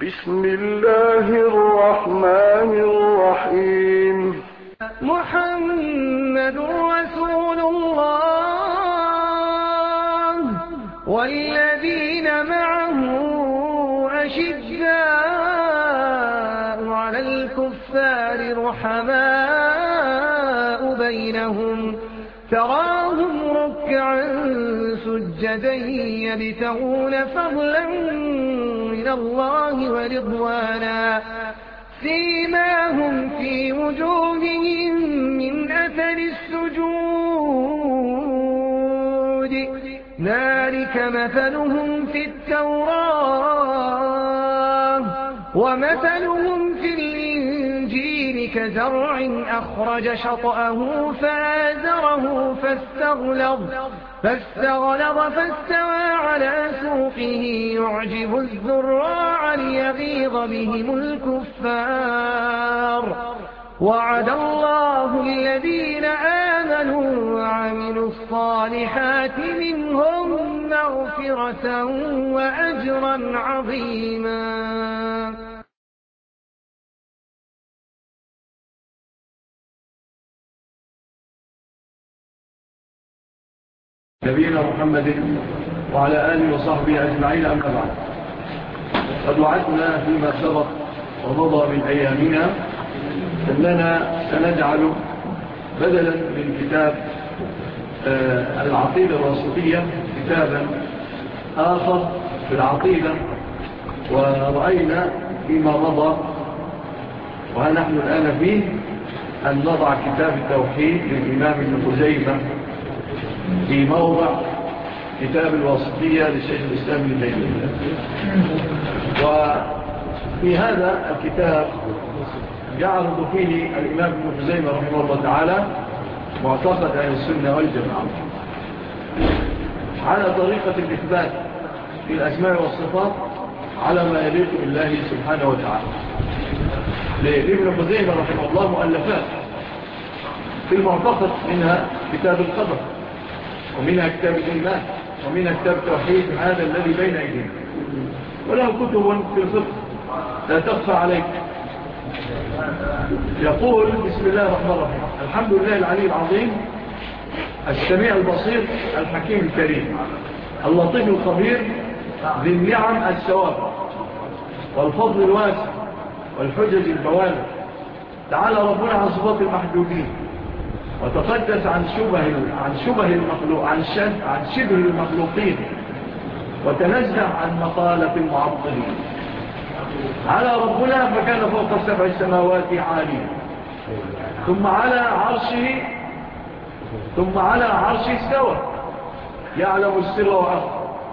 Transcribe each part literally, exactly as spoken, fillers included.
بسم الله الرحمن الرحيم. محمد رسول الله والذين معه أشداء على الكفار رحماء بينهم تراهم ركعا سجدا يبتغون فضلا من الله ورضوانا سيماهم في وجوههم من أثر السجود ذلك مثلهم في التوراة ومثلهم في الإنجيل كزرع أخرج شطأه فآزره فاستغلظ فاستغلظ فاستوى على سوقه يعجب الزراع ليغيظ بهم الكفار وعد الله الذين آمنوا وعملوا الصالحات منهم مغفرة وأجرا عظيما. نبينا محمد وعلى آله وصحبه أجمعين، أما بعد. قد وعدنا فيما سبق ومضى من أيامنا أننا سنجعل بدلا من كتاب آه العقيدة الواسطية كتابا آخر في العقيدة، ورأينا فيما مضى ونحن الآن فيه أن نضع كتاب التوحيد للإمام ابن خزيمة في موضع كتاب الواسطية للشيخ الإسلام ابن تيمية. وفي هذا الكتاب يعرض فيه الإمام ابن خزيمة رحمه الله تعالى معتقد أهل السنة والجماعة على طريقة الإثبات في الأسماء والصفات على ما يليق بالله سبحانه وتعالى. لابن خزيمة رحمه الله مؤلفات في المعتقد، منها كتاب القدر، ومنها كتاب الإيمان، ومنها كتاب التوحيد هذا الذي بين أيدينا، وله كتب في الفقه لا تخفى عليك. يقول بسم الله الرحمن الرحيم: الحمد لله العلي العظيم السميع البصير الحكيم الكريم اللطيف الخبير ذي النعم السواب والفضل الواسع والحجج البوالغ. تعالى ربنا عن صفات المحدودين وتقدس عن شبه عن شبه المخلوق عن شد عن شبه المخلوقين وتنزه عن مقالة المعطلين. على ربنا فكان فوق السبع السماوات عاليا، ثم على عرشه ثم على عرشه استوى يعلم السر وأخفى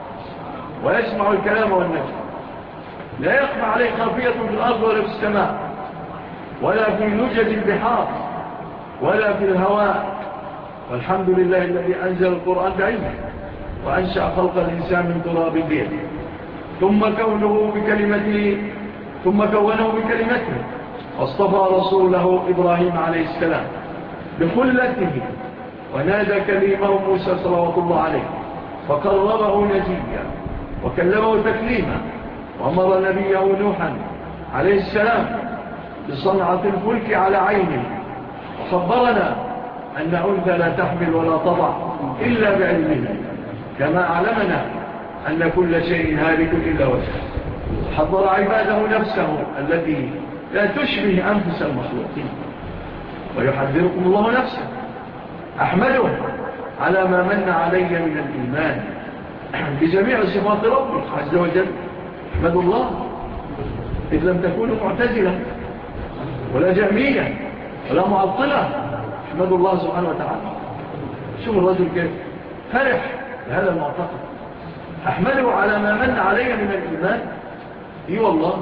ويسمع الكلام والنجم. لا يخفى عليه خافية في الأرض ولا في السماء ولا في لجج البحار ولا في الهواء. والحمد لله الذي أنزل القرآن بعلمه وأنشأ خلق الإنسان من تراب بيده، ثم كونه بكلمته ثم كونه بكلمته واصطفى رسوله إبراهيم عليه السلام بخلته ونادى كليمه موسى صلوات الله عليه فقربه نجيا وكلمه تكليما، وأمر نبيه نوحا عليه السلام بصنعة الفلك على عينه، وخبرنا أن أنثى لا تحمل ولا تضع إلا بعلمه، كما علمنا أن كل شيء هالك إلا وجهه. حضر عباده نفسه التي لا تشبه أنفس المخلوقين، ويحذركم الله نفسه. أحمده على ما من علي من الإيمان بجميع صفات ربي عز وجل. أحمد الله إذ لم تكونوا معتزلة ولا جهمية ولا معطلة. أحمد الله سبحانه وتعالى. شوف الرجل كيف فرح بهذا المعتقد. أحمده على ما من علي من الإيمان. إيه والله،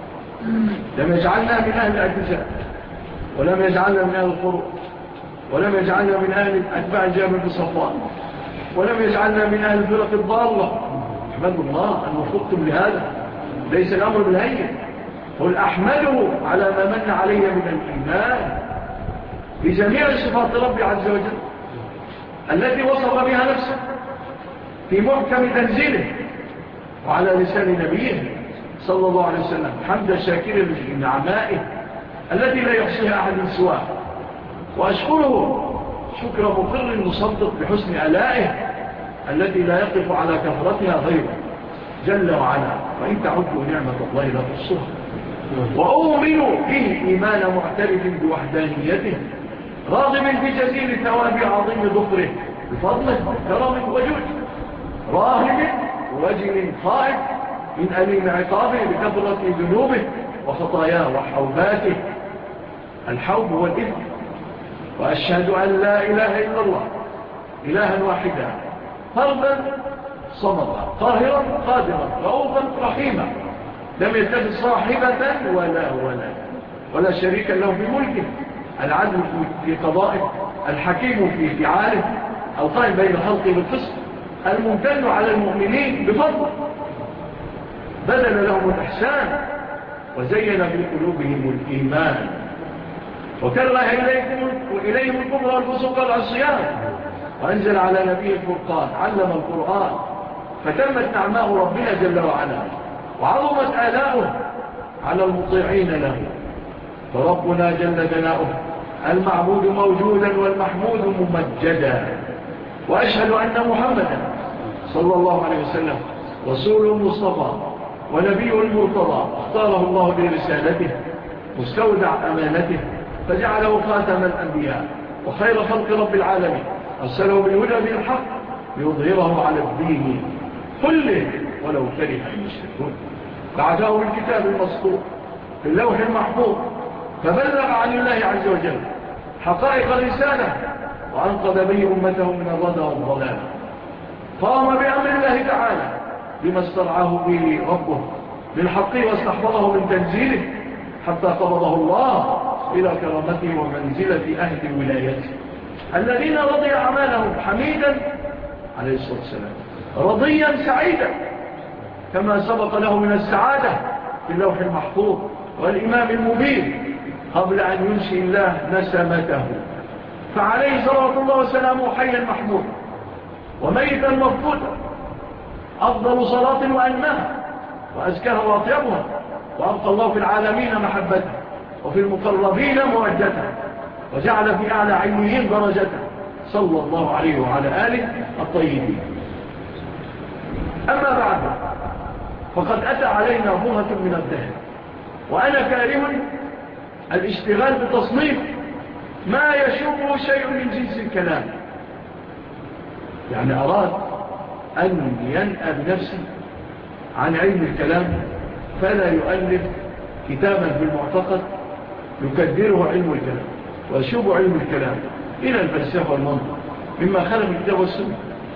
لم يجعلنا من أهل الاعتزال، ولم يجعلنا من أهل الفروع، ولم يجعلنا من أهل أتباع جابر بن صفوان، ولم يجعلنا من أهل الفرق الضالة. أحمد الله أن وفقتم لهذا، ليس الأمر بالهين. قل أحمده على ما من علي من الإيمان بجميع صفات ربي عز وجل التي وصف بها نفسه في محكم تنزيله وعلى لسان نبيه صلى الله عليه وسلم حمد شاكر لنعمائه التي لا يحصيها أحد سواه، وأشكره شكر مقر مصدق بحسن آلائه التي لا يقف على كثرتها غيره جل وعلا، وإن تعدوا نعمة الله لا تحصوها. وأؤمن به إيمان معترف بوحدانيته راغب في جزيل ثواب عظيم ظفره بفضله كرم وجود، راهب وجل خائف من أليم عقابه بكثرة ذنوبه وخطاياه وحوباته. الحوب هو الإثم. وأشهد أن لا إله إلا الله إلها واحدا فردا صمدا قاهرا قادرا رؤوفا رحيما لم يتخذ صاحبة ولا ولا ولا شريكا له في ملكه، العدل في قضائه، الحكيم في فعاله، القائم بين خلقه بالقسط، الممتن على المؤمنين بفضل، بدل لهم الإحسان وزين في قلوبهم الإيمان وكره إليهم, إليهم الكفر والفسوق والعصيان، وأنزل على نبيه الفرقان علم القرآن فتمت نعماء ربنا جل وعلا وعظمت آلاؤه على المطيعين له. فربنا جل جلاؤه المعبود موجودا والمحمود ممجدا، وأشهد أن محمدا صلى الله عليه وسلم رسول المصطفى ونبي المرتضى اختاره الله لرسالته مستودع أمانته فجعله خاتم الأنبياء وخير خلق رب العالمين، أرسله بالهدى بالحق ليظهره على الدين كله ولو كره المشركون. بعثه بالكتاب المسطور في اللوح المحفوظ فبلغ عن الله عز وجل حقائق الرسالة وأنقذ به أمته من الردى والضلال. قام بأمر الله تعالى بما استرعاه به ربه من حقه واستحفظه من تنزيله حتى قبضه الله إلى كرامته ومنزلة أهل ولايته الذين رضي أعمالهم حميدا عليه الصلاة والسلام رضيا سعيدا كما سبق له من السعادة في اللوح المحفوظ والإمام المبين قبل أن ينشئ الله نسمته. فعليه صلوات الله وسلامه حيا محمود وميتا مفقودا أفضل صلاة وأنها وأزكاها وأطيبها، وأبقى الله في العالمين محبته وفي المقربين مودته وجعل في أعلى علميين درجته صلى الله عليه وعلى آله الطيبين. أما بعد فقد أتى علينا بغة من الدهر وأنا كاره الاشتغال بتصنيف ما يشوبه شيء من جنس الكلام، يعني أراد أن ينأى بنفسه عن علم الكلام فلا يؤلف كتابا في المعتقد يكدره علم الكلام ويشوب علم الكلام إلى الفلسفة والمنطق مما خلق الكتاب والسنة.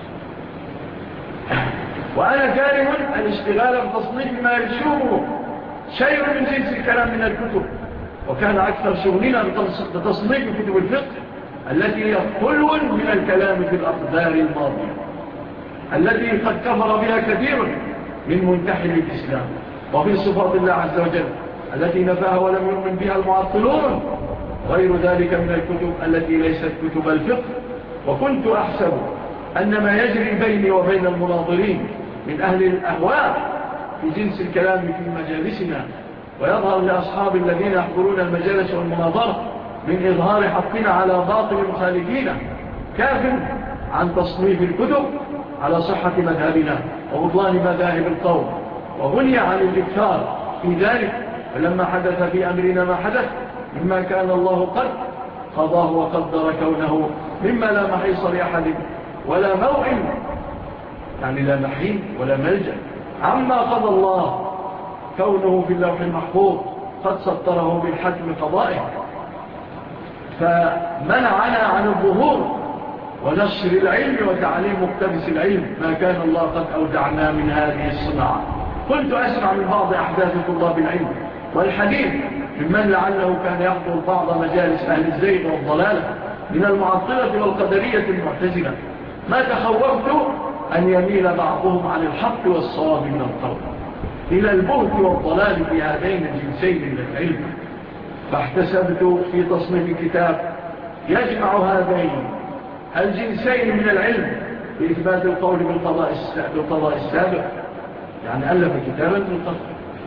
وأنا كاره الاشتغال بتصنيف ما يشوبه شيء من جنس الكلام من الكتب، وكان أكثر شغلنا بتصنيف كتب الفقه التي هي خلو من الكلام في الأقدار الماضية التي قد كفر بها كثير من منتحل الإسلام، وفي صفات الله عز وجل التي نفاها ولم يؤمن بها المعطلون، غير ذلك من الكتب التي ليست كتب الفقه. وكنت أحسب أن ما يجري بيني وبين المناظرين من أهل الأهواء في جنس الكلام في مجالسنا ويظهر لأصحاب الذين يحضرون المجالس والمناظرة من إظهار حقنا على باطل مخالفين كاف عن تصنيف الكتب على صحة مذهبنا وبطلان مذاهب القوم، وغني عن الإكثار في ذلك. فلما حدث في أمرنا ما حدث مما كان الله قد قضاه وقدر كونه مما لا محيص لأحد ولا موعد، يعني لا محيط ولا ملجأ عما قضى الله، كونه في اللوح المحفوظ قد سطره بالحكم قضائه، فمنعنا عن الظهور ونشر العلم وتعليم مقتبس العلم ما كان الله قد أودعنا من هذه الصناعة. كنت أسمع من بعض أحداث طلاب العلم والحديث ممن لعله كان يحضر بعض مجالس أهل الزيغ والضلالة من المعطلة والقدرية المعتزلة ما تخوفت أن يميل بعضهم عن الحق والصواب من القول إلى البهت والضلال في هذين الجنسين من العلم، فاحتسبت في تصنيف كتاب يجمع هذين الجنسين من العلم بإثبات القول بالقضاء السابق، يعني ألف كتابا بالقضاء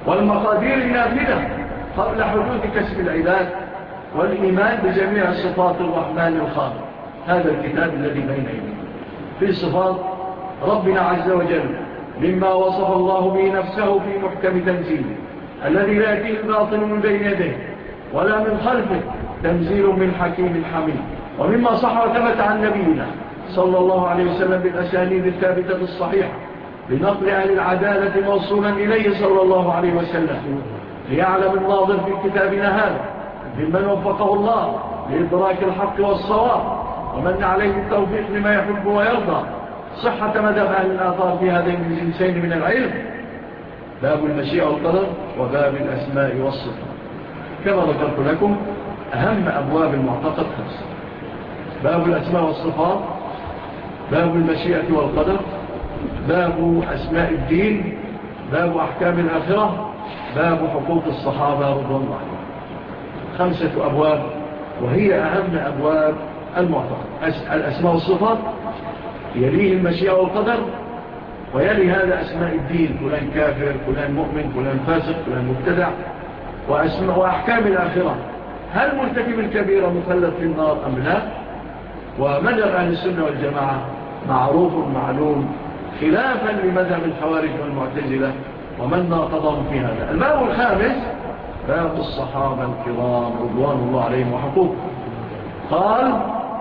والمقادير النافذة قبل حدوث كسب العباد، والإيمان بجميع صفات الرحمن الخالق. هذا الكتاب الذي بين يدينا في صفات ربنا عز وجل مما وصف الله به نفسه في محكم تنزيله الذي لا يأتيه الباطل من بين يديه ولا من خلفه، تنزيل من حكيم حميد. ومما صح وثبت عن نبينا صلى الله عليه وسلم بالأسانيد الثابتة الصحيحة بنقل أهل العدالة موصولا إليه صلى الله عليه وسلم، ليعلم الناظر في كتابنا هذا ممن وفقه الله لإدراك الحق والصواب ومن عليه التوفيق لما يحب ويرضى صحة مذهب أهل الآثار في هذين الجنسين من العلم: باب المشيئة والقدر وباب الأسماء والصفات. كما ذكرت لكم أهم أبواب المعتقد خمسة: باب الأسماء والصفات، باب المشيئة والقدر، باب أسماء الدين، باب أحكام الآخرة، باب حقوق الصحابة رضوان الله عليهم. خمسة أبواب، وهي أهم أبواب المعتقد. الأسماء والصفات، يليه المشيئة والقدر، ويلي هذا أسماء الدين: فلان كافر، فلان مؤمن، فلان فاسق، فلان مبتدع. وأسماء وأحكام الآخرة: هل مرتكب الكبيرة مخلد في النار أم لا؟ ومذهب أهل السنة والجماعة معروف معلوم، خلافا لمذهب الخوارج والمعتزلة ومن ناقضهم في هذا. الباب الخامس: باب الصحابة الكرام رضوان الله عليهم وحقوق. قال: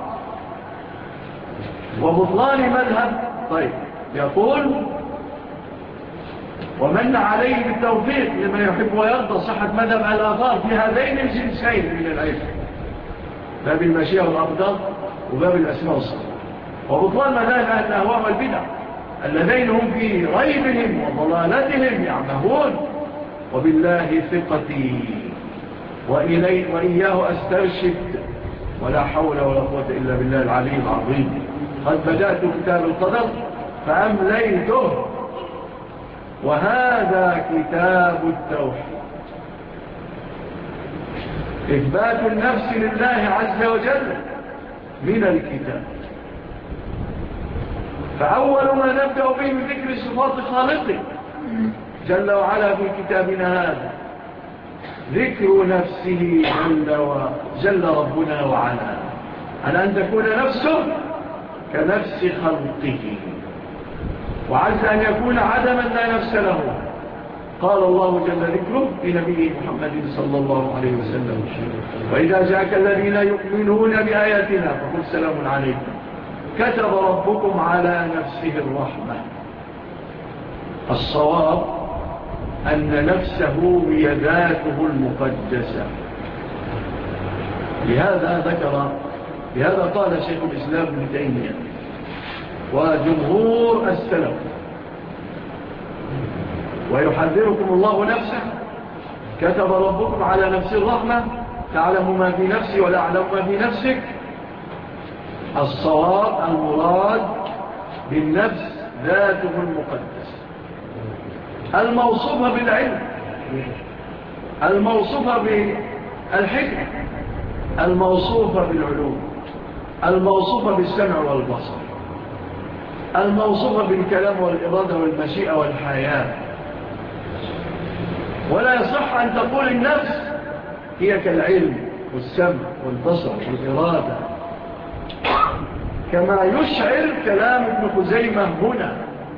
وبطلان مذهب. طيب، يقول: ومن عليه بالتوفيق لما يحب ويرضى صحة مذهب الآثار في هذين الجنسين من العلم: باب المشيئة والأقدار وباب الأسماء والصفات. وبطلان مذاهب أهل الأهواء والبدع الذين هم في ريبهم وضلالتهم يعمهون. وبالله ثقتي وإليه وإياه أسترشد، ولا حول ولا قوة إلا بالله العلي العظيم. قد بدأت كتاب القدر فأمليته، وهذا كتاب التوحيد، إثبات النفس لله عز وجل من الكتاب. فأول ما نبدأ به من ذكر صفات خالقه جل وعلا في كتابنا هذا ذكر نفسه جل, وجل ربنا وعلا، على أن تكون نفسه كنفس خلقه، وعز أن يكون عدما لا نفس له. قال الله جل ذكره في نبيه محمد صلى الله عليه وسلم: وإذا جاءك الذين يؤمنون بآياتنا فقل سلام عليكم كتب ربكم على نفسه الرحمة. الصواب أن نفسه هي ذاته المقدسة. لهذا ذكر لهذا قال شيخ الإسلام ابن تيمية وجمهور السلف: ويحذركم الله نفسه كتب ربكم على نفس الرحمة تعلم ما في نفسي ولا أعلم ما في نفسك. الصواب المراد بالنفس ذاته المقدسة الموصوفة بالعلم، الموصوفة بالحكمة، الموصوفة بالعلوم، الموصوفة بالسمع والبصر، الموصوفة بالكلام والإرادة والمشيئة والحياة. ولا يصح أن تقول النفس هي كالعلم والسمع والبصر والإرادة، كما يشعر كلام ابن خزيمة هنا.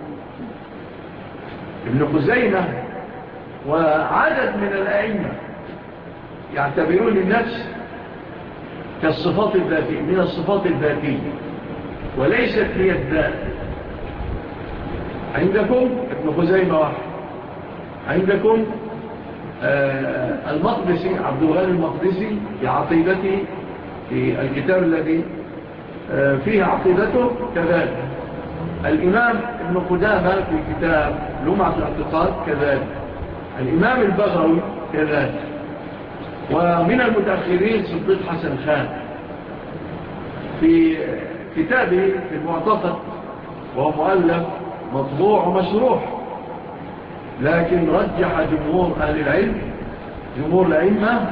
ابن خزيمة وعدد من الأئمة يعتبرون النفس كالصفات الذاتية، من الصفات الذاتية وليست هي الذات. عندكم ابن خزيمة واحد، عندكم آه المقدسي عبد الغني المقدسي في عقيدته في الكتاب الذي آه فيه عقيدته كذلك. الإمام ابن قدامة في كتاب لمعة الاعتقاد كذلك. الإمام البغوي كذلك. ومن المتأخرين صديق حسن خان في كتابه في المعتقد، وهو مؤلف مطبوع ومشروح، لكن رجح جمهور أهل العلم جمهور الأئمة،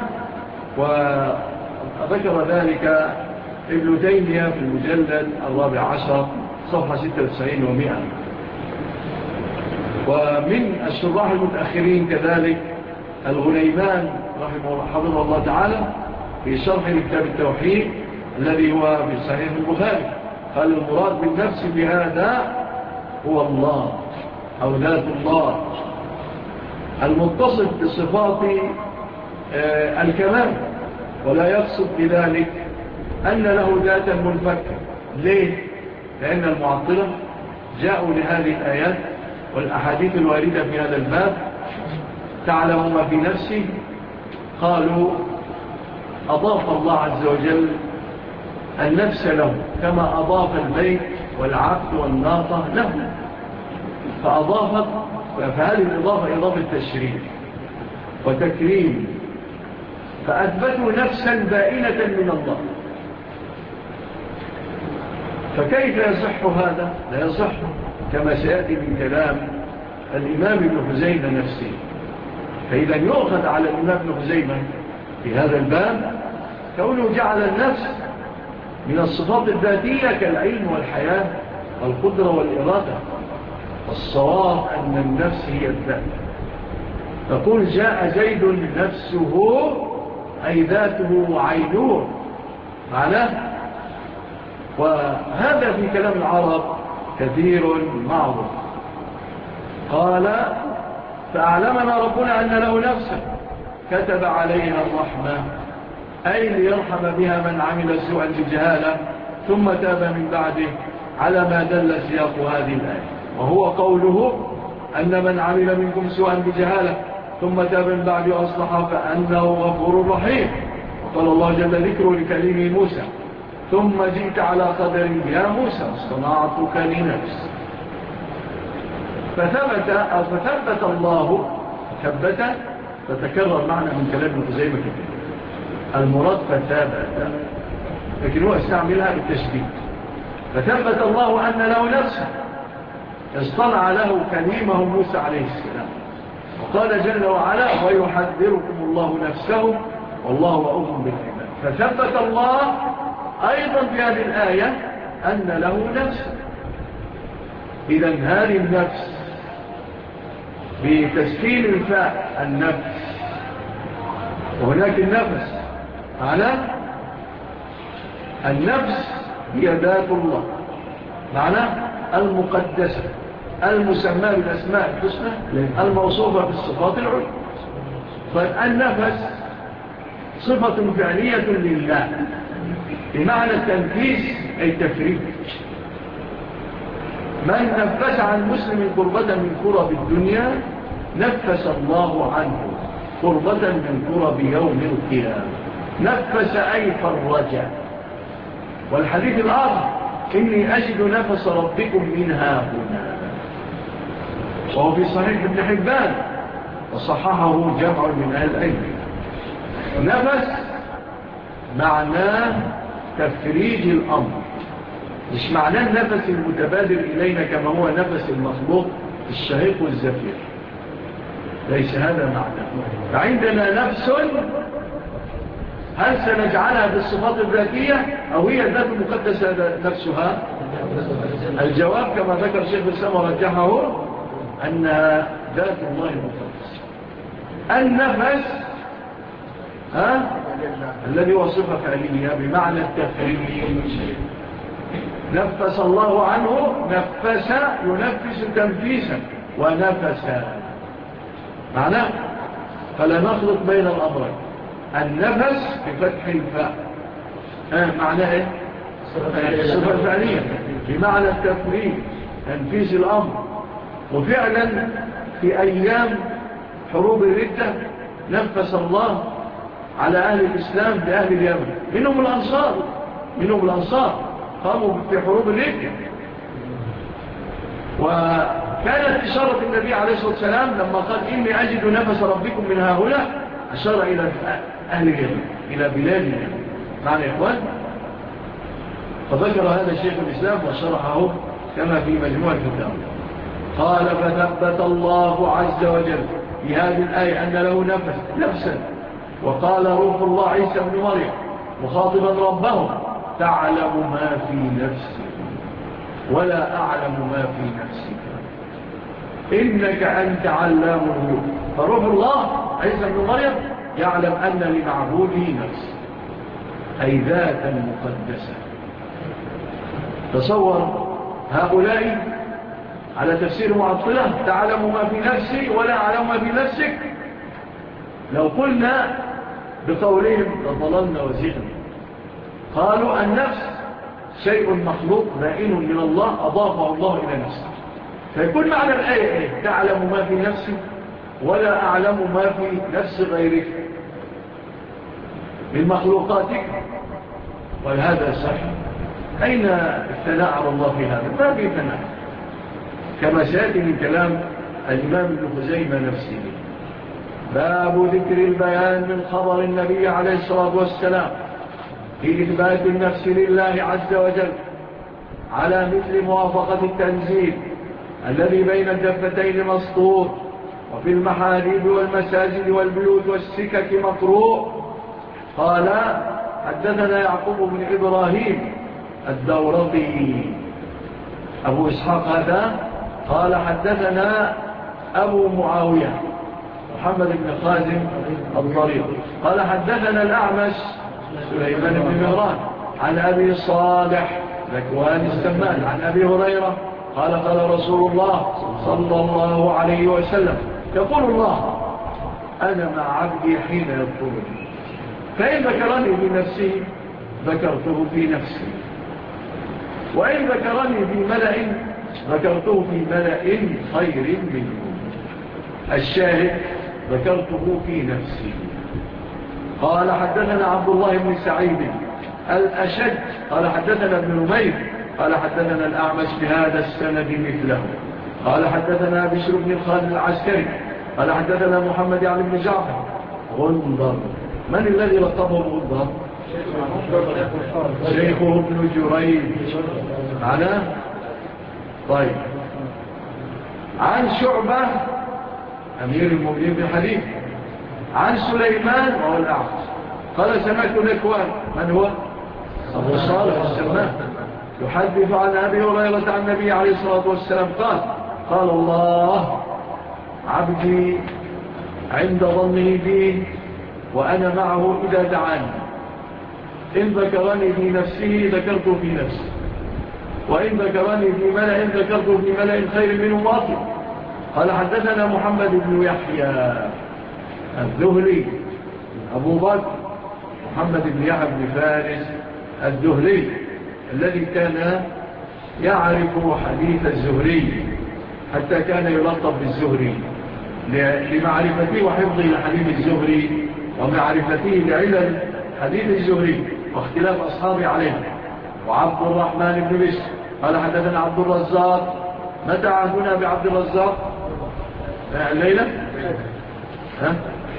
وذكر ذلك ابن تيمية في المجلد الرابع عشر صفحة ستة وتسعين ومئة. ومن الشراح المتأخرين كذلك الغليمان رحمه الله حفظه الله تعالى في شرح كتاب التوحيد الذي هو في صحيح البخاري قال المراد بالنفس بهذا هو الله أو ذات الله المتصف بصفات الكمال، ولا يقصد بذلك أن له ذاتا منفكة. ليه؟ لأن المعطلة جاءوا لهذه الآيات والأحاديث الواردة في هذا الباب تعلم ما في نفسه، قالوا أضاف الله عز وجل النفس له كما أضاف البيت والعبد والناقة له، فأضافت فهذه الإضافة إضافة تشريف وتكريم، فأثبتوا نفسا بائنة من الله. فكيف يصح هذا؟ لا يصح كما سيأتي من كلام الإمام ابن خزيمة نفسه. فإذا يؤخذ على الإمام ابن خزيمة في هذا الباب كونه جعل النفس من الصفات الذاتية كالعلم والحياة والقدرة والإرادة، والصواب أن النفس هي الذات. تقول جاء زيد نفسه أي ذاته وعينه معناه. وهذا في كلام العرب كثير معروف. قال فأعلمنا ربنا أن له نفسا كتب عليها الرحمة، أي ليرحم بها من عمل سوءا بجهالة ثم تاب من بعده، على ما دل سياق هذه الآية، وهو قوله أن من عمل منكم سوءا بجهالة ثم تاب من بعده وأصلح فأنه غفور رحيم. وقال الله جل ذكره لكلمه موسى ثم جئت على قدر يا موسى اصطنعتك لنفس. فثبت أو فثبت الله ثبت فتكرر معنى من كلام ابن خزيمة كثير. المراد فثبت، لكن هو استعملها بالتشديد. فثبت الله أن له نفسه اصطنع له كليمه موسى عليه السلام، وقال جل وعلا ويحذركم الله نفسه والله رؤوف بالعباد. فثبت الله أيضا في هذه الآية أن له نفس. إذن هذه النفس بتسكين الفاء النفس، وهناك النفس معنى النفس هي ذات الله، معنى المقدسة المسمى بالأسماء الحسنى الموصوفة بالصفات العلى. فالنفس صفة فعلية لله بمعنى التنفيس أي تفريق. من نفس عن مسلم قربة من كرب الدنيا نفس الله عنه قربة من كرب يوم القيامة. نفس أي فرج. والحديث الآخر إني أجد نفس ربكم من هاهنا، وهو في صحيح ابن حبان وصححه جمع من أهل العلم. نفس معناه تفريج الأمر، مش معناه النفس المتبادل إلينا كما هو نفس المخلوق الشهيق والزفير، ليس هذا معناه. فعندنا نفس هل سنجعلها بالصفات الذاتية أو هي الذات المقدسة نفسها؟ الجواب كما ذكر شيخ الإسلام ورجحه أنها ذات الله المقدسة. النفس ها الذي هو صفة فعلية بمعنى التفريج. نفس الله عنه، نفس ينفس تنفيسا ونفس معناه. فلا نخلط بين الأمرين. النفس بفتح الفاء آه معناه ايه؟ صفة فعلية بمعنى التفريج تنفيس الأمر. وفعلا في أيام حروب الردة نفس الله على أهل الإسلام بأهل اليمن، منهم الأنصار منهم الأنصار قاموا في حروب الردة. وكانت إشارة النبي عليه الصلاة والسلام لما قال إني أجد نفس ربكم من هؤلاء أشار إلى أهل اليمن، إلى بلاد اليمن. معنى يا إخوان، فذكر هذا شيخ الإسلام وشرحه كما في مجموع الفتاوى. قال فثبت الله عز وجل في هذه الآية أن له نفس نفسا. وقال روح الله عيسى بن مريم مخاطبا ربه تعلم ما في نفسي ولا أعلم ما في نفسك إنك أنت علام الغيوب. فروح الله عيسى بن مريم يعلم أن لمعبوده نفس، أي ذاتا مقدسة. تصور هؤلاء على تفسير معطلة: تعلم ما في نفسي ولا أعلم ما في نفسك. لو قلنا بقولهم لضللنا وزغنا. قالوا النفس شيء مخلوق بائن من الله أضافه الله إلى نفسه، فيكون معنى الآية إيه؟ تعلم ما في نفسي ولا أعلم ما في نفس غيرك من مخلوقاتك. وهذا صحيح. أين الثناء على الله في هذا؟ ما في ثناء، كما سيأتي من كلام الإمام ابن خزيمة نفسه. باب ذكر البيان من خبر النبي عليه الصلاة والسلام في إثبات النفس لله عز وجل على مثل موافقة التنزيل الذي بين الدفتين مسطور، وفي المحاريب والمساجد والبيوت والسكك مقروء. قال: حدثنا يعقوب بن إبراهيم الدورقي أبو إسحاق هذا. قال: حدثنا أبو معاوية محمد بن خازم الضرير. قال: حدثنا الأعمش سليمان بن مهران عن أبي صالح ذكوان السمان عن أبي هريرة قال: قال رسول الله صلى الله عليه وسلم: يقول الله: أنا مع عبدي حين يذكرني، فإن ذكرني بنفسه ذكرته في نفسي، وإن ذكرني في ملأ ذكرته في ملأ خير منه. الشاهد: ذكرته في نفسي. قال: حدثنا عبد الله بن سعيد الأشد قال: حدثنا ابن نمير قال: حدثنا الأعمش بهذا السند مثله. قال: حدثنا بشر بن الخالد العسكري قال: حدثنا محمد يعني بن جعفر غندر. من الذي لقبه غندر؟ شيخه ابن جريج. معنا؟ طيب. عن شعبة أمير المؤمنين بالحديث عن سليمان وهو الأعمش قال: سمعت ذكوان. من هو؟ أبو صالح السمان يحدث عن أبي هريرة عن النبي عليه الصلاة والسلام قال: قال الله: عبدي عند ظنه بي وأنا معه إذا دعاني، إن ذكرني في نفسه ذكرته في نفسي، وإن ذكرني في ملأ ذكرته في ملأ خير منه واطل. قال: حدثنا محمد بن يحيى الذهلي أبو بكر محمد بن يحيى بن فارس الذهلي الذي كان يعرف حديث الزهري حتى كان يلقب بالزهري لمعرفته وحفظه لحديث الزهري ومعرفته لعلل حديث الزهري واختلاف أصحابه عليه. وعبد الرحمن بن بشر قال: حدثنا عبد الرزاق. متى عهدنا بعبد الرزاق؟ الليلة؟ ها؟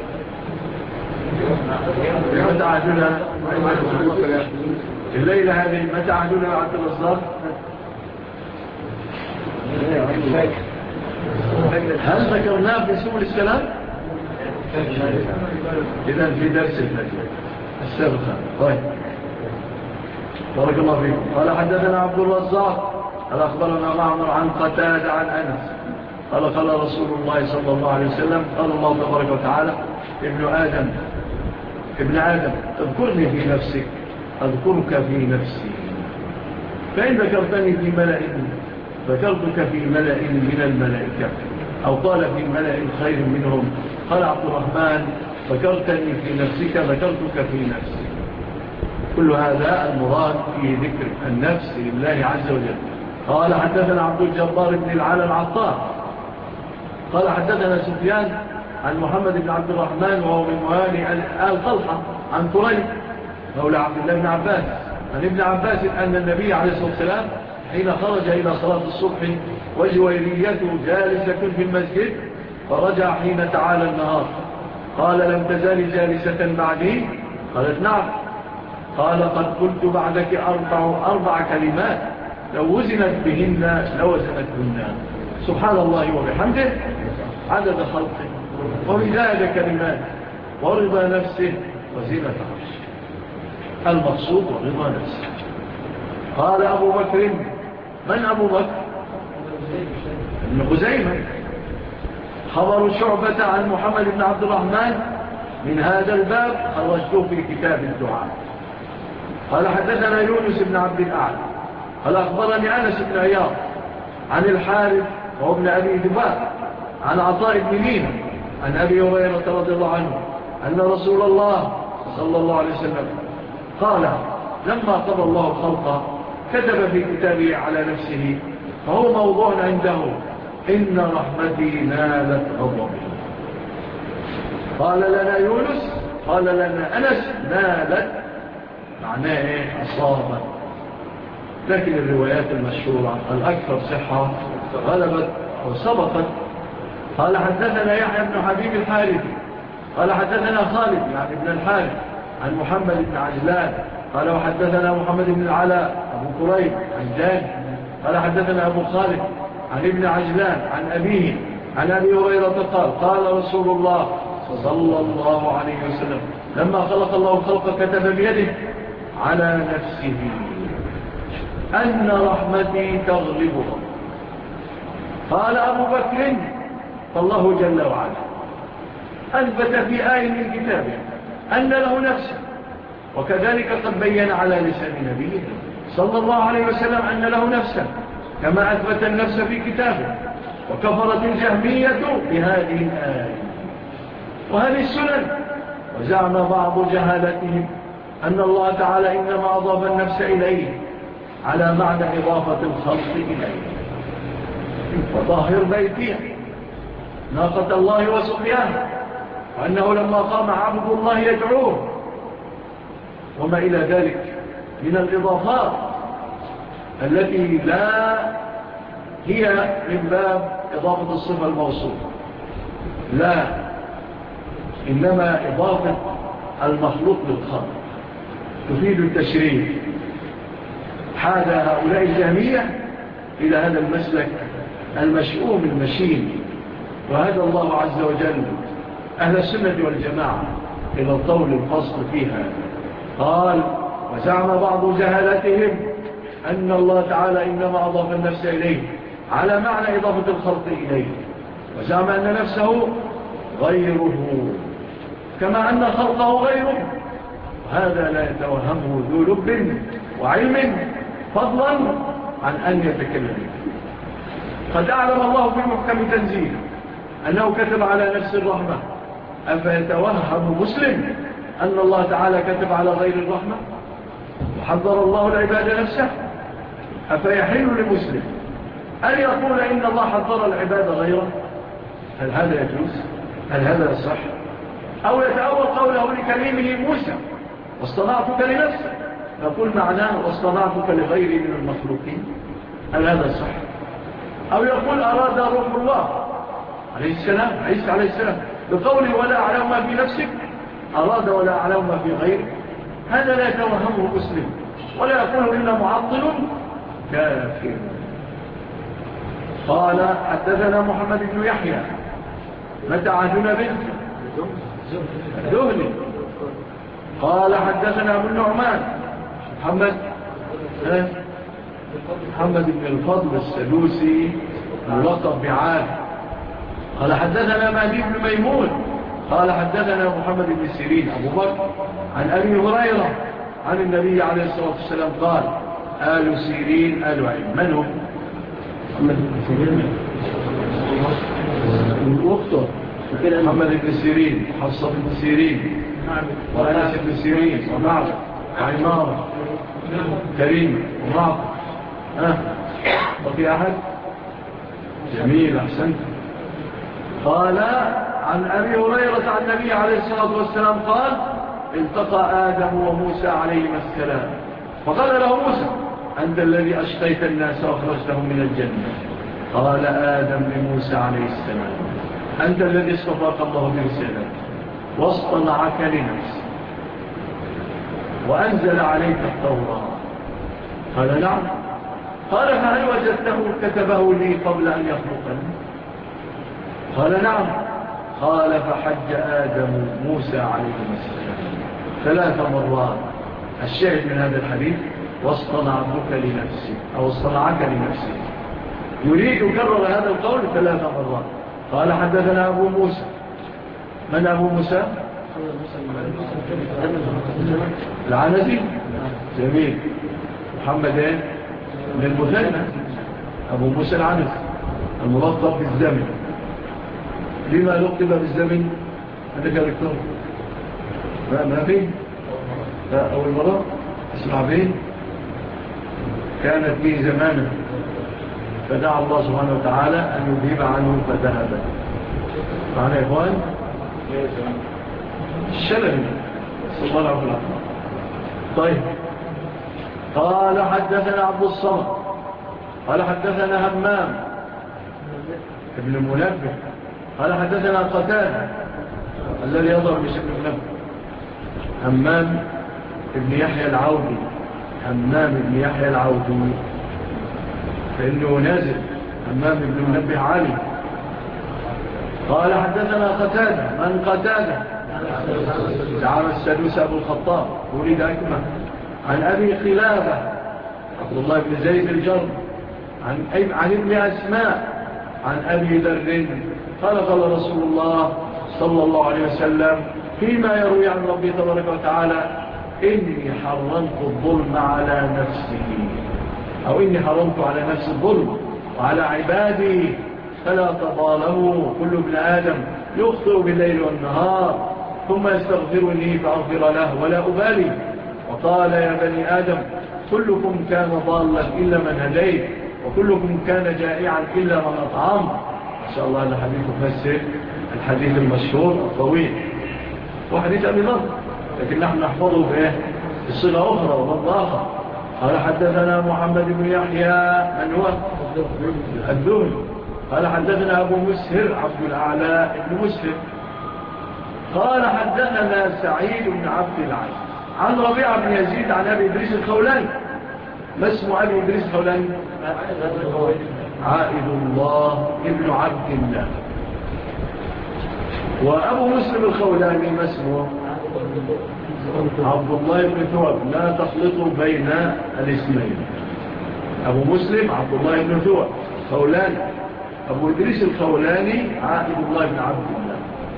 متى عهدنا الليلة هذه؟ متى عهدنا بعبد الرزاق؟ هل ذكرناه في سبل السلام؟ إذن في درس الفجر السابقة. طيب، بارك الله فيكم. قال: حدثنا عبد الرزاق قال: أخبرنا معمر عن قتادة عن أنس قال: قال رسول الله صلى الله عليه وسلم: قال الله تبارك وتعالى: ابن آدم ابن آدم اذكرني في نفسك أذكرك في نفسي، فإن ذكرتني في ملأ ذكرتك في ملأ من الملائكة، أو قال في ملأ خير منهم. قال عبد الرحمن: ذكرتني في نفسك ذكرتك في نفسي. كل هذا المراد في ذكر النفس لله عز وجل. قال: حدثنا عبد الجبار بن العالى العطار قال: حدثنا سفيان عن محمد بن عبد الرحمن وهو من موالي آل طلحة عن قريب مولى عبد الله بن عباس عن ابن عباس أن النبي عليه الصلاة والسلام حين خرج إلى صلاة الصبح وجويريته جالسة في المسجد فرجع حين تعالى النهار. قال: لم تزال جالسة بعدي؟ قالت: نعم. قال: قد قلت بعدك أربع, أربع كلمات لو وزنت بهن لوزنتهن: سبحان الله وبحمده عدد خلقه ومداد كلمات ورضا نفسه وزنة عرشه. المقصود ورضا نفسه. قال أبو بكر: من أبو بكر؟ ابن خزيمة خبر شعبة عن محمد بن عبد الرحمن من هذا الباب خرجته في كتاب الدعاء. قال حدثنا يونس بن عبد الأعلى قال أخبرني أنس بن عياض عن الحارث وابن أبي ذباب عن عطاء بن مينا عن أبي هريرة رضي الله عنه أن رسول الله صلى الله عليه وسلم قال لما قضى الله الخلق كتب في كتابه على نفسه فهو موضوع عنده إن رحمتي نالت غضبي. قال لنا يونس قال لنا أنس نالت معناه إيه؟ أصابت. لكن الروايات المشهورة الأكثر صحة غلبت وسبقت. قال حدثنا يحيى بن حبيب الحارثي قال حدثنا خالد يعني ابن الحارث عن محمد بن عجلان قال وحدثنا محمد بن العلاء أبو قريب عن جان قال حدثنا أبو خالد عن ابن عجلان عن أبيه عن أبي هريرة قال قال رسول الله صلى الله عليه وسلم لما خلق الله الخلق كتب بيده على نفسه أن رحمتي تغلبها. قال أبو بكر فالله جل وعلا أثبت في آية من كتابه أن له نفسا وكذلك قد بين على لسان نبيه صلى الله عليه وسلم أن له نفسا كما أثبت النفس في كتابه. وكفرت الجهمية بهذه الآية وهذه السنن. وزعم بعض جهالتهم أن الله تعالى إنما أضاف النفس إليه على معنى إضافة الخلق إليه. وطاهر بيتيه ناقة الله وسقيانه وأنه لما قام عبد الله يدعوه وما إلى ذلك من الإضافات التي لا هي من باب إضافة الصفة الموصولة لا إنما إضافة المخلوق للخلق تفيد التشريف. حاد هؤلاء الجهمية إلى هذا المسلك المشؤوم المشين. وهذا الله عز وجل أهل السنة والجماعة إلى القول الفصل فيها. قال وزعم بعض جهالتهم أن الله تعالى إنما أضاف النفس إليه على معنى إضافة الخلق إليه وزعم أن نفسه غيره كما أن خلقه غيره. وهذا لا يتوهمه ذو لب وعلم فضلا عن أن يتكلم. قد أعلم الله في محكم تنزيله أنه كتب على نفس الرحمة. أفيتوهم مسلم أن الله تعالى كتب على غير الرحمة وحضر الله العباد نفسه؟ أفيحل لمسلم أن يقول إن الله حضر العباد غيره؟ هل هذا يجوز؟ هل هذا يصح؟ أو يتأول قوله لكليمه موسى واصطنعتك لنفسك نقول معناه واصطنعتك لغيري من المخلوقين؟ هل هذا صح؟ أو يقول أراد روح الله عليه السلام عيسى عليه السلام بقوله ولا أعلم ما في نفسك أراد ولا أعلم ما في غيرك؟ هذا لا يتوهمه مسلم ولا يقول إلا معطل كافر. قال حدثنا محمد بن يحيى متى عهدنا بنت دهني قال حدثنا أبو النعمان محمد محمد بن الفضل السدوسي اللقب بعاد قال حدثنا مهدي بن ميمون قال حدثنا محمد بن سيرين أبو بكر عن أبي هريرة عن النبي عليه الصلاة والسلام قال آل سيرين آل علم. من هم؟ محمد بن سيرين الأخطر محمد بن سيرين حصة بن سيرين وأنس بن سيرين ومعبد وعمارة كريم ومعبد ها وفي أحد جميل أحسنت. قال عن أبي هريرة عن النبي عليه الصلاة والسلام قال التقى آدم وموسى عليهما السلام فقال له موسى أنت الذي أشقيت الناس وأخرجتهم من الجنة. قال آدم لموسى عليه السلام أنت الذي اصطفاك الله برسالته واصطنعك لنفسك وأنزل عليك التوراة. قال نعم. قال فهل وجدته كتبه لي قبل أن يخلقني؟ قال نعم. قال فحج آدم موسى عليه السلام ثلاث مرات. الشاهد من هذا الحديث واصطنعتك لنفسك أو اصطنعك لنفسك. يريد كرر هذا القول ثلاث مرات. قال حدثنا أبو موسى. من أبو موسى؟ العنزي. جميل. محمد ايه من المثنى. أبو موسى العنزي الملقب بالزمن. لما لقب بالزمن؟ عندك يا دكتور؟ ما ما فيه؟ أول مرة اسمع به. كانت به زمانه فدعا الله سبحانه وتعالى أن يذهب عنه فذهب. معنا يا إخوان؟ الشلل صلى الله عليه وسلم. طيب. قال حدثنا عبد الصمد قال حدثنا همام ابن المنبه قال حدثنا قتادة الذي يضرب باسم المنبه همام ابن يحيى العودي. همام ابن يحيى العودي فإنه نازل. همام ابن المنبه عالي. قال حدثنا قتادة. من قتادة؟ دعام السدوس أبو الخطاب ولد أكمه عن أبي خلافة عبد الله بن زيد الجرم عن, عن ابن أسماء عن أبي ذر قال قال رسول الله صلى الله عليه وسلم فيما يروي عن ربي تبارك وتعالى إني حرمت الظلم على نفسي أو إني حرمت على نفسي الظلم وعلى عبادي فلا تظالموا. كل ابن آدم يخطئ بالليل والنهار ثم يستغفرني فأغفر له ولا أبالي. وقال يا بني آدم كلكم كان ضالا إلا من هديت وكلكم كان جائعا إلا من أطعم. ما شاء الله هذا حديث مفسر الحديث المشهور الطويل وحديث أبي ذر لكن نحن نحفظه في الصيغة أخرى وضد آخر. قال حدثنا محمد بن يحيى من هو الدهن قال حدثنا أبو مسهر عبد الأعلى بن مسهر قال حدثنا سعيد بن عبد العزيز عن ربيعة بن يزيد عن أبي إدريس الخولاني. ما اسم أبي إدريس الخولاني؟ عائد الله ابن عبد الله. وأبو مسلم الخولاني ما اسمه؟ عبد الله بن ثوب. لا تخلطوا بين الاسمين. أبو مسلم عبد الله بن ثوب خولاني. أبو إدريس الخولاني عائد الله بن عبد الله.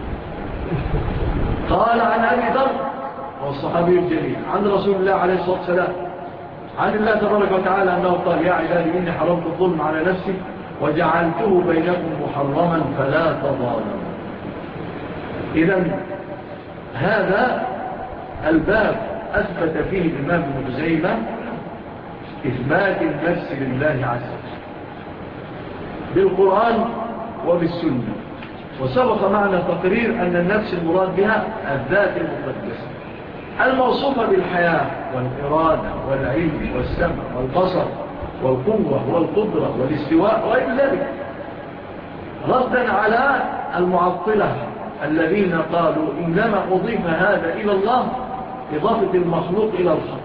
قال عن أبي ذر والصحابي الجليل عن رسول الله عليه الصلاة والسلام عن الله تبارك وتعالى أنه قال يا عبادي إني حرمت الظلم على نفسي وجعلته بينكم محرما فلا تظالموا. إذن هذا الباب أثبت فيه الإمام ابن خزيمة إثبات النفس لله عز وجل بالقرآن وبالسنة. وسبق معنا تقرير أن النفس المراد بها الذات المقدسة الموصوفة بالحياة والإرادة والعلم والسمع والبصر والقوة والقدرة والاستواء وغير ذلك ردا على المعطلة الذين قالوا إنما أضيف هذا إلى الله إضافة المخلوق إلى الخلق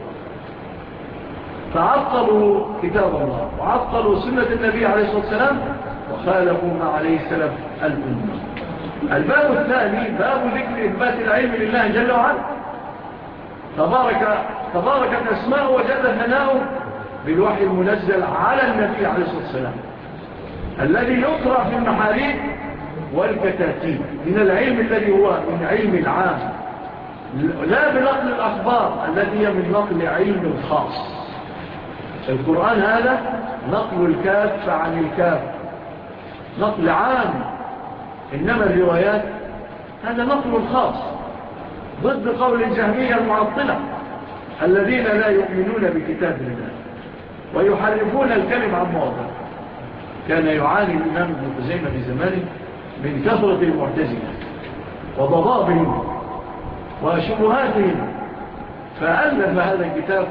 فعطلوا كتاب الله وعطلوا سنة النبي عليه الصلاة والسلام وخالفوا ما عليه السلف الأمة. الباب الثاني باب ذكر إثبات العلم لله جل وعلا تبارك تباركت أسماءه وجل ثناؤه بالوحي المنزل على النبي عليه الصلاة والسلام الذي يقرأ في المحاريب والكتاتيب من العلم الذي هو من علم العام لا بنقل الأخبار الذي هي من نقل علم الخاص. القرآن هذا نقل الكاف عن الكاف نقل عام إنما الروايات هذا نقل الخاص ضد قول الجهمية المعطلة الذين لا يؤمنون بكتاب الله ويحرفون الكلم عن مواضع. كان يعاني الإمام ابن خزيمة في زمانه من كثرة المعتزلة وضبابهم وشبهاتهم فألف هذا الكتاب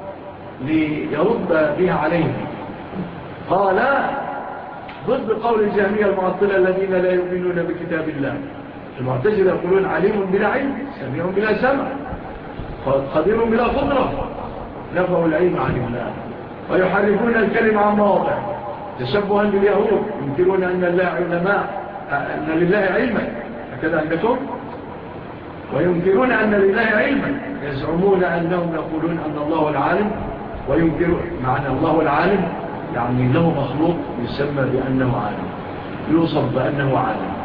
ليرد به عليهم. قال ضد قول الجهمية المعطلة الذين لا يؤمنون بكتاب الله. المعتزلة يقولون عليم بلا علم سميع بلا سمع قدير بلا قدرة نفعوا العلم عن الله ويحرفون الكلمة عن مواضع تشبها باليهود ينكرون أن الله علماء أن لله علما هكذا عندكم وينكرون أن لله علما يزعمون أنهم يقولون أن الله العالم وينكرون معنى الله العالم يعني له مخلوق يسمى بأنه عالم يوصف بأنه عالم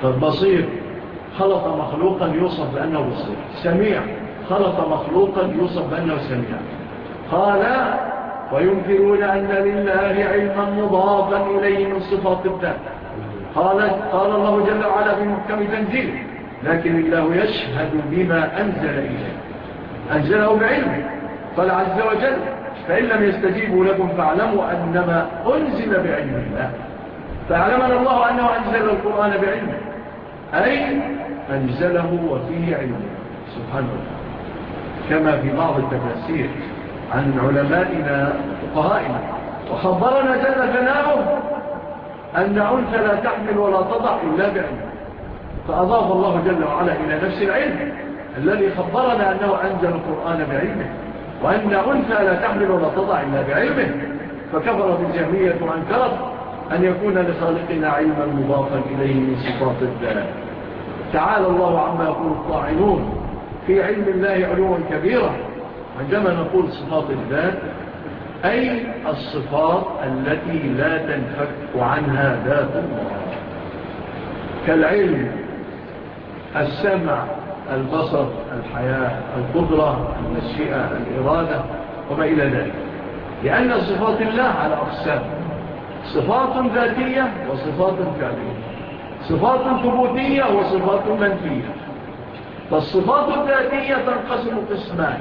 فالبصير خلق مخلوقا يوصف بأنه بصير، سميع خلق مخلوقا يوصف بأنه سميع. قال وينكرون أن لله علما مضافا إليه من صفات الذات. قال, قال الله جل وعلا في محكم تنزيله لكن الله يشهد بما أنزل إليه، أنزله بعلمه. قال عز وجل فإن لم يستجيبوا لكم فاعلموا أنما أنزل بعلم الله. فأعلمنا الله أنه أنزل القرآن بعلمه، أي أنزله وفيه علمه سبحانه وتعالى، كما في بعض التفاسير عن علمائنا فقهائنا. وخبرنا جل ثناؤه أن أنثى لا تحمل ولا تضع إلا بعلمه، فأضاف الله جل وعلا إلى نفس العلم الذي خبرنا أنه أنزل القرآن بعلمه، وأن أنثى لا تحمل ولا تضع إلا بعلمه. فكفرت الجهمية وأنكرت أن يكون لخالقنا علما مضافا إليه من صفات الذات. تعالى الله عما يقول الطاعنون في علم الله علوا كبيرا. عندما نقول صفات الذات أي الصفات التي لا تنفك عنها ذات الله، كالعلم، السمع، البصر، الحياة، القدرة، المشيئة، الإرادة وما إلى ذلك. لأن صفات الله على أقسام: صفات ذاتية وصفات فعلية، صفات ثبوتية وصفات منفية. فالصفات الذاتية تنقسم قسمان: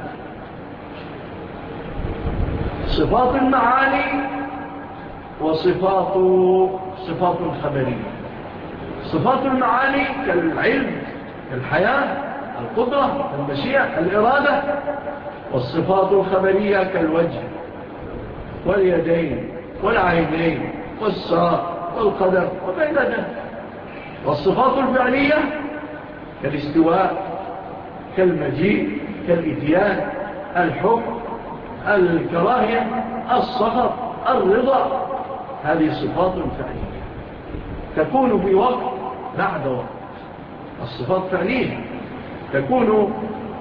صفات المعاني وصفات صفات خبرية. صفات المعاني كالعلم، كالحياة، القدرة، المشيئة، الإرادة. والصفات الخبرية كالوجه واليدين والعينين والساق والقدم وبين ذلك. والصفات الفعلية كالاستواء، كالمجيء، كالإتيان، الحكم، الكراهية، السخط، الرضا. هذه صفات فعلية تكون في وقت بعد وقت. الصفات فعلية تكون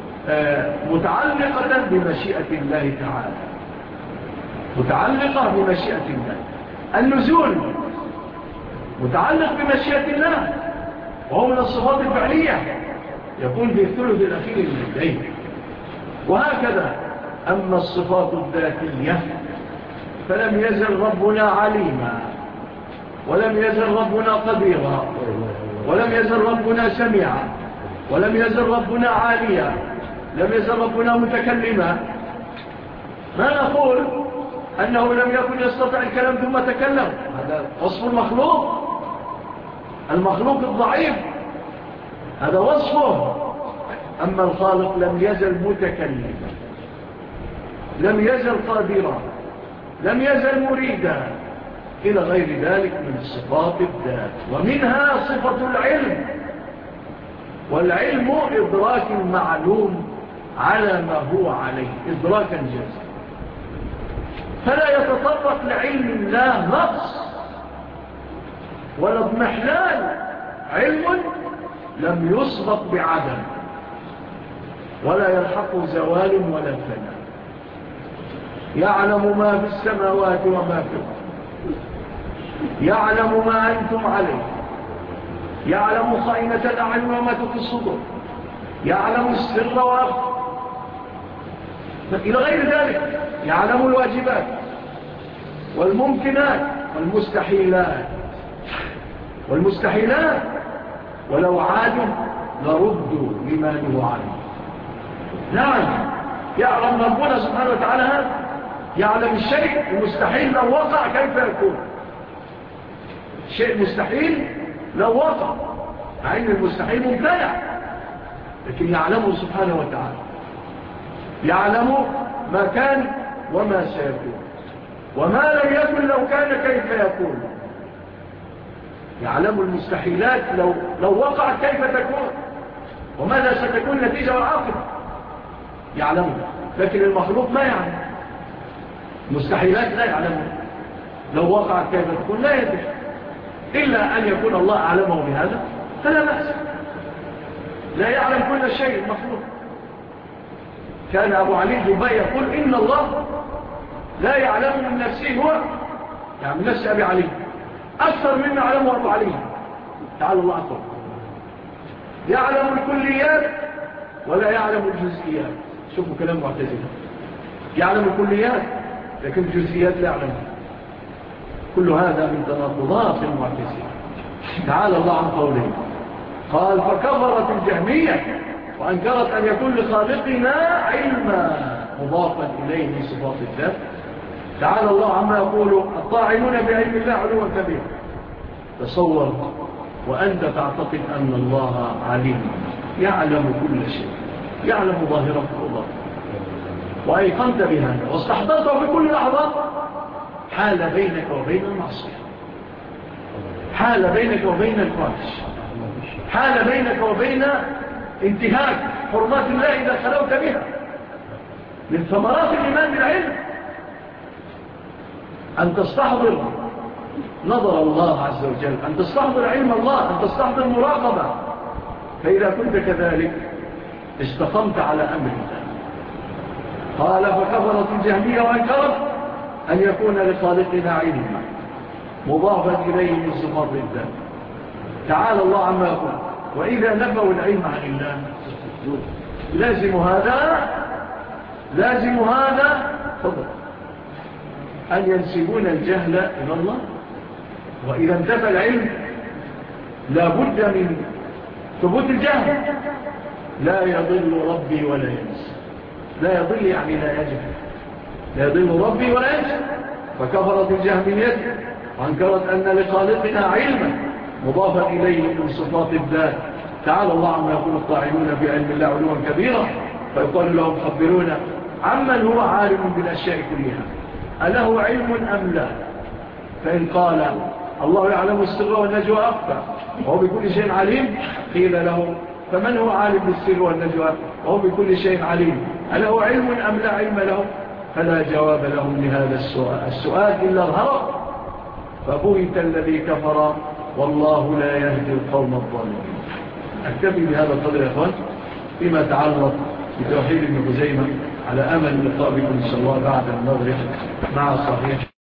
متعلقة بمشيئة الله تعالى، متعلقة بمشيئة الله. النزول متعلق بمشيئة الله وهو من الصفات الفعلية، يكون في الثلث الأخير من الليل. وهكذا. أما الصفات الذاتية فلم يزل ربنا عليما، ولم يزل ربنا قديرا، ولم يزل ربنا سميعا، ولم يزل ربنا عاليا، لم يزل ربنا متكلما. ما نقول أنه لم يكن يستطيع الكلام ثم تكلم، هذا وصف المخلوق، المخلوق الضعيف، هذا وصفه. أما الخالق لم يزل متكلما، لم يزل قادرا، لم يزل مريدا، إلى غير ذلك من صفات الذات. ومنها صفة العلم، والعلم إدراك المعلوم على ما هو عليه إدراكا جازما، فلا يتطرق لعلم الله نقص ولا اضمحلال. علم لم يسبق بعدم، ولا يلحق زوال ولا فناء. يعلم ما في السماوات وما في الأرض، يعلم ما أنتم عليه، يعلم خائنة الأعين وما تخفي الصدور، يعلم السر وأخفى، إلى غير ذلك. يعلم الواجبات والممكنات والمستحيلات، والمستحيلات ولو عادوا لردوا لما نهوا عنه. نعم، يعلم ربنا سبحانه وتعالى هذا، يعلم الشيء المستحيل لو وقع كيف يكون. شيء مستحيل لو وقع، مع ان المستحيل ممتنع، لكن يعلمه سبحانه وتعالى. يعلم ما كان وما سيكون، وما لم يكن لو كان كيف يكون. يعلم المستحيلات لو, لو وقعت كيف تكون، وماذا ستكون نتيجة والعاقبة، يعلمه. لكن المخلوق ما يعلم، المستحيلات لا يعلمه، لو وقعت كيف تكون لا يدري، إلا أن يكون الله أعلمه بهذا فلا بأس. لا يعلم كل شيء المخلوق. كان أبو علي الجبائي يقول إن الله لا يعلم من نفسه هو، يعني من نفس أبي علي، أكثر مما يعلمه أبو علي. تعالى الله أكبر. يعلم الكليات ولا يعلم الجزئيات. شوفوا كلام معتزلة، يعلم الكليات لكن الجزئيات لا يعلمها. كل هذا من تناقضات المعتزلة. تعالى الله عن قوله قال فكفرت الجهمية وأنكرت أن يكون لخالقنا علما مضافا إليه من صفات الذات. تعالى الله عما يقول الطاعنون بعلم الله علوا كبيرا. تصور وأنت تعتقد أن الله عليم يعلم كل شيء، يعلم ظاهرة الله، وأيقنت بهذا واستحضرته في كل لحظة، حال بينك وبين المعصية، حال بينك وبين الفاحش، حال بينك وبين انتهاك حرمات الله إذا خلوت بها. من ثمرات الإيمان بالعلم أن تستحضر نظر الله عز وجل، أن تستحضر علم الله، أن تستحضر مراقبة. فإذا كنت كذلك استقمت على أمر الله. قال فكفرت الجهمية وأنكرت أن يكون لخالقنا علما مضافا إليه من صفات الذات. تعالى الله عما يقول وإذا نفوا العلم عن الله لازم هذا لازم هذا فضل أن ينسبون الجهل إلى الله. وإذا انتفى العلم لا بد من ثبوت الجهل. لا يضل ربي ولا ينسى. لا يضل يعني لا يجهل، لا يضل ربي ولا ينسى. فكفرت الجهمية وانكرت أن لخالقنا علما مضافا إليه من صفات الذات. تعالى الله عما يقول الطاعنون في علم الله علوا كبيرا فيقال لهم خبرونا عمن هو عالم بالأشياء كلها أله علم أم لا؟ فإن قال الله يعلم السر والنجوى أخفى وهو بكل شيء عليم قيل له فمن هو عالم بالسر والنجوى وهو بكل شيء عليم أله علم أم لا علم له؟ فلا جواب لهم لهذا السؤال, السؤال إلا الهرب. فبهت الذي كفر والله لا يهدي القوم الظالمين. أكتفي بهذا القدر يا أخوان فيما يتعلق بتوحيد ابن خزيمة على أمل اللقاء بكم إن شاء الله بعد المغرب مع صحيح